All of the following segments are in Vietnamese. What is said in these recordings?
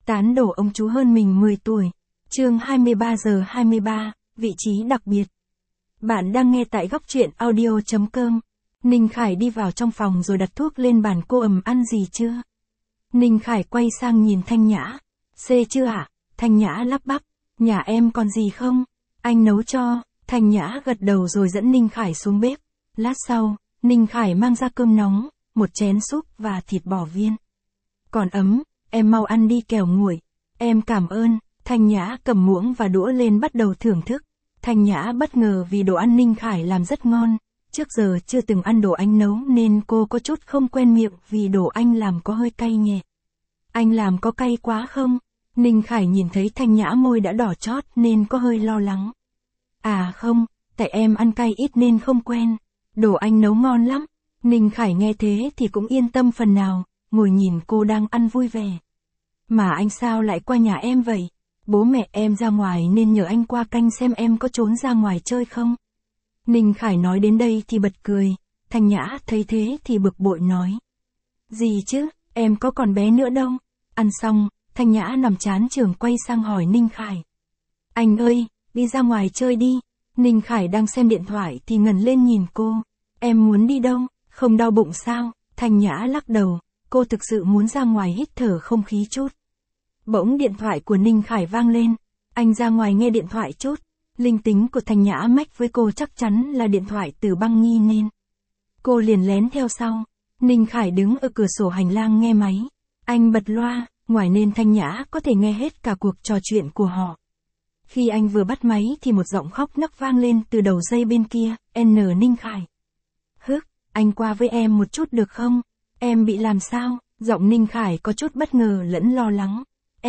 Tán đổ ông chú hơn mình 10 tuổi. Chương 23:23, vị trí đặc biệt. Bạn đang nghe tại góc truyện audio.com. Ninh Khải đi vào trong phòng rồi đặt thuốc lên bàn. Cô ăn gì chưa? Ninh Khải quay sang nhìn Thanh Nhã. Xê chưa ạ? Thanh Nhã lắp bắp. Nhà em còn gì không? Anh nấu cho. Thanh Nhã gật đầu rồi dẫn Ninh Khải xuống bếp. Lát sau, Ninh Khải mang ra cơm nóng, một chén súp và thịt bò viên. Còn ấm, em mau ăn đi kẻo nguội. Em cảm ơn. Thanh Nhã cầm muỗng và đũa lên bắt đầu thưởng thức. Thanh Nhã bất ngờ vì đồ ăn Ninh Khải làm rất ngon. Trước giờ chưa từng ăn đồ anh nấu nên cô có chút không quen miệng vì đồ anh làm có hơi cay nhẹ. Anh làm có cay quá không? Ninh Khải nhìn thấy Thanh Nhã môi đã đỏ chót nên có hơi lo lắng. À không, tại em ăn cay ít nên không quen. Đồ anh nấu ngon lắm. Ninh Khải nghe thế thì cũng yên tâm phần nào, ngồi nhìn cô đang ăn vui vẻ. Mà anh sao lại qua nhà em vậy? Bố mẹ em ra ngoài nên nhờ anh qua canh xem em có trốn ra ngoài chơi không? Ninh Khải nói đến đây thì bật cười. Thanh Nhã thấy thế thì bực bội nói. Gì chứ, em có còn bé nữa đâu. Ăn xong, Thanh Nhã nằm chán chường quay sang hỏi Ninh Khải. Anh ơi, đi ra ngoài chơi đi. Ninh Khải đang xem điện thoại thì ngẩng lên nhìn cô. Em muốn đi đâu? Không đau bụng sao? Thanh Nhã lắc đầu. Cô thực sự muốn ra ngoài hít thở không khí chút. Bỗng điện thoại của Ninh Khải vang lên. Anh ra ngoài nghe điện thoại chút. Linh tính của Thanh Nhã mách với cô chắc chắn là điện thoại từ Băng Nghi nên. Cô liền lén theo sau. Ninh Khải đứng ở cửa sổ hành lang nghe máy. Anh bật loa, ngoài nên Thanh Nhã có thể nghe hết cả cuộc trò chuyện của họ. Khi anh vừa bắt máy thì một giọng khóc nấc vang lên từ đầu dây bên kia. Ninh Khải. Anh qua với em một chút được không? Em bị làm sao? Giọng Ninh Khải có chút bất ngờ lẫn lo lắng.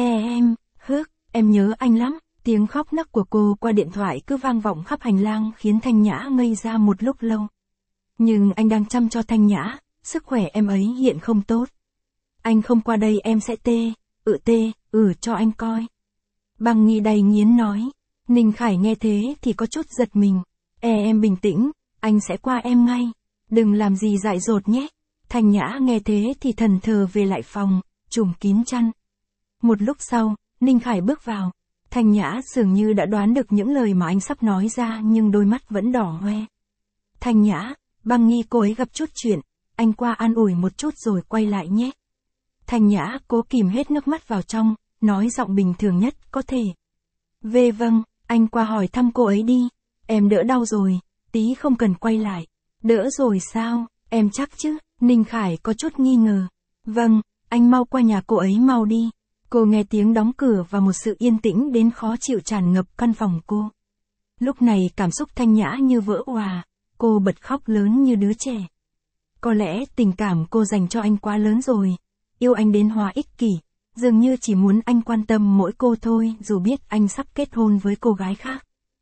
Em nhớ anh lắm. Tiếng khóc nấc của cô qua điện thoại cứ vang vọng khắp hành lang khiến Thanh Nhã ngây ra một lúc lâu. Nhưng anh đang chăm cho Thanh Nhã, sức khỏe em ấy hiện không tốt. Anh không qua đây em sẽ cho anh coi. Băng Nghi đầy nghiến nói. Ninh Khải nghe thế thì có chút giật mình. Em bình tĩnh, anh sẽ qua em ngay. Đừng làm gì dại dột nhé. Thanh Nhã nghe thế thì thẫn thờ về lại phòng, trùm kín chăn. Một lúc sau, Ninh Khải bước vào. Thanh Nhã dường như đã đoán được những lời mà anh sắp nói ra nhưng đôi mắt vẫn đỏ hoe. Thanh Nhã, Băng Nghi cô ấy gặp chút chuyện, anh qua an ủi một chút rồi quay lại nhé. Thanh Nhã cố kìm hết nước mắt vào trong, nói giọng bình thường nhất có thể. Vâng, anh qua hỏi thăm cô ấy đi, em đỡ đau rồi, tí không cần quay lại. Đỡ rồi sao, em chắc chứ? Ninh Khải có chút nghi ngờ. Vâng, anh mau qua nhà cô ấy mau đi. Cô nghe tiếng đóng cửa và một sự yên tĩnh đến khó chịu tràn ngập căn phòng cô. Lúc này cảm xúc Thanh Nhã như vỡ òa, cô bật khóc lớn như đứa trẻ. Có lẽ tình cảm cô dành cho anh quá lớn rồi, yêu anh đến hóa ích kỷ, dường như chỉ muốn anh quan tâm mỗi cô thôi dù biết anh sắp kết hôn với cô gái khác.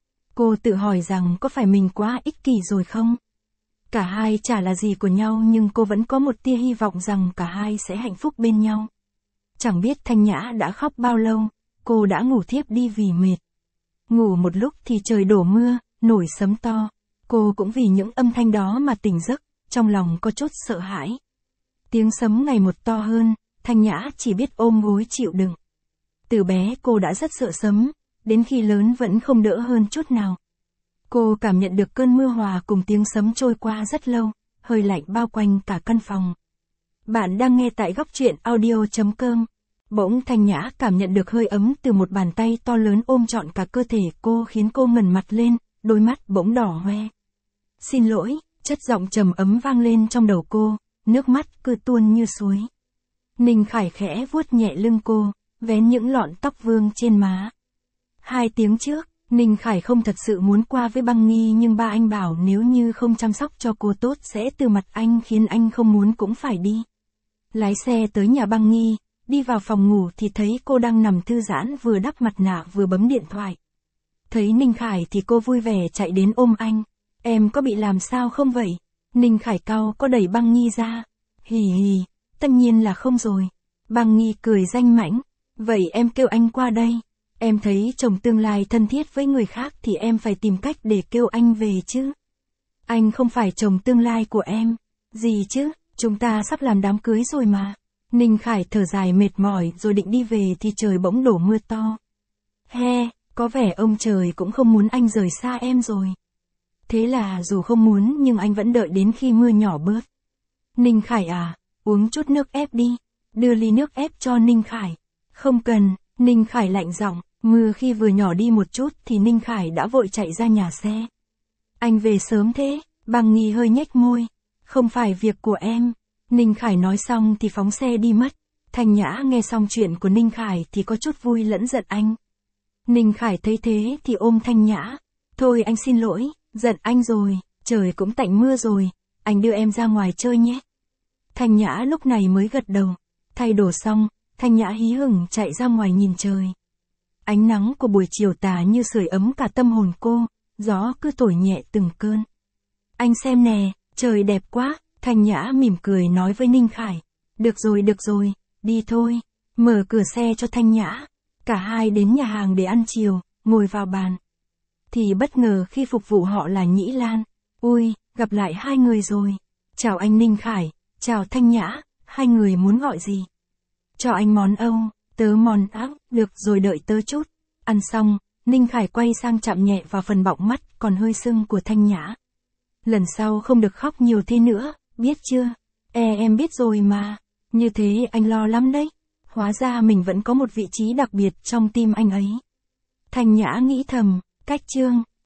Cô tự hỏi rằng có phải mình quá ích kỷ rồi không? Cả hai chả là gì của nhau nhưng cô vẫn có một tia hy vọng rằng cả hai sẽ hạnh phúc bên nhau. Chẳng biết Thanh Nhã đã khóc bao lâu, cô đã ngủ thiếp đi vì mệt. Ngủ một lúc thì trời đổ mưa, nổi sấm to. Cô cũng vì những âm thanh đó mà tỉnh giấc, trong lòng có chút sợ hãi. Tiếng sấm ngày một to hơn, Thanh Nhã chỉ biết ôm gối chịu đựng. Từ bé cô đã rất sợ sấm, đến khi lớn vẫn không đỡ hơn chút nào. Cô cảm nhận được cơn mưa hòa cùng tiếng sấm trôi qua rất lâu, hơi lạnh bao quanh cả căn phòng. Bạn đang nghe tại góc truyện audio.com. Bỗng Thanh Nhã cảm nhận được hơi ấm từ một bàn tay to lớn ôm trọn cả cơ thể cô khiến cô ngẩng mặt lên, đôi mắt bỗng đỏ hoe. Xin lỗi, chất giọng trầm ấm vang lên trong đầu cô, nước mắt cứ tuôn như suối. Ninh Khải khẽ vuốt nhẹ lưng cô, vén những lọn tóc vương trên má. 2 tiếng trước, Ninh Khải không thật sự muốn qua với Băng Nghi nhưng ba anh bảo nếu như không chăm sóc cho cô tốt sẽ từ mặt anh khiến anh không muốn cũng phải đi. Lái xe tới nhà Băng Nghi, đi vào phòng ngủ thì thấy cô đang nằm thư giãn vừa đắp mặt nạ vừa bấm điện thoại. Thấy Ninh Khải thì cô vui vẻ chạy đến ôm anh. Em có bị làm sao không vậy? Ninh Khải cau có đẩy Băng Nghi ra. Hì hì, tất nhiên là không rồi. Băng Nghi cười danh mãnh. Vậy em kêu anh qua đây. Em thấy chồng tương lai thân thiết với người khác thì em phải tìm cách để kêu anh về chứ. Anh không phải chồng tương lai của em. Gì chứ, chúng ta sắp làm đám cưới rồi mà. Ninh Khải thở dài mệt mỏi rồi định đi về thì trời bỗng đổ mưa to. He, có vẻ ông trời cũng không muốn anh rời xa em rồi. Thế là dù không muốn nhưng anh vẫn đợi đến khi mưa nhỏ bớt. Ninh Khải à, uống chút nước ép đi. Đưa ly nước ép cho Ninh Khải. Không cần, Ninh Khải lạnh giọng. Mưa khi vừa nhỏ đi một chút thì Ninh Khải đã vội chạy ra nhà xe. Anh về sớm thế, Bằng Nghi hơi nhếch môi. Không phải việc của em. Ninh Khải nói xong thì phóng xe đi mất. Thanh Nhã nghe xong chuyện của Ninh Khải thì có chút vui lẫn giận anh. Ninh Khải thấy thế thì ôm Thanh Nhã. Thôi anh xin lỗi, giận anh rồi, trời cũng tạnh mưa rồi, anh đưa em ra ngoài chơi nhé. Thanh Nhã lúc này mới gật đầu. Thay đồ xong, Thanh Nhã hí hửng chạy ra ngoài nhìn trời. Ánh nắng của buổi chiều tà như sưởi ấm cả tâm hồn cô, gió cứ thổi nhẹ từng cơn. Anh xem nè, trời đẹp quá, Thanh Nhã mỉm cười nói với Ninh Khải. Được rồi, đi thôi. Mở cửa xe cho Thanh Nhã. Cả hai đến nhà hàng để ăn chiều, ngồi vào bàn. Thì bất ngờ khi phục vụ họ là Nhĩ Lan. Ui, gặp lại hai người rồi. Chào anh Ninh Khải, chào Thanh Nhã, hai người muốn gọi gì? Cho anh món Âu, tớ món Ác, được rồi đợi tớ chút. Ăn xong, Ninh Khải quay sang chạm nhẹ vào phần bọng mắt còn hơi sưng của Thanh Nhã. Lần sau không được khóc nhiều thế nữa, biết chưa? Em biết rồi mà. Như thế anh lo lắm đấy. Hóa ra mình vẫn có một vị trí đặc biệt trong tim anh ấy. Thanh Nhã nghĩ thầm, cách chương.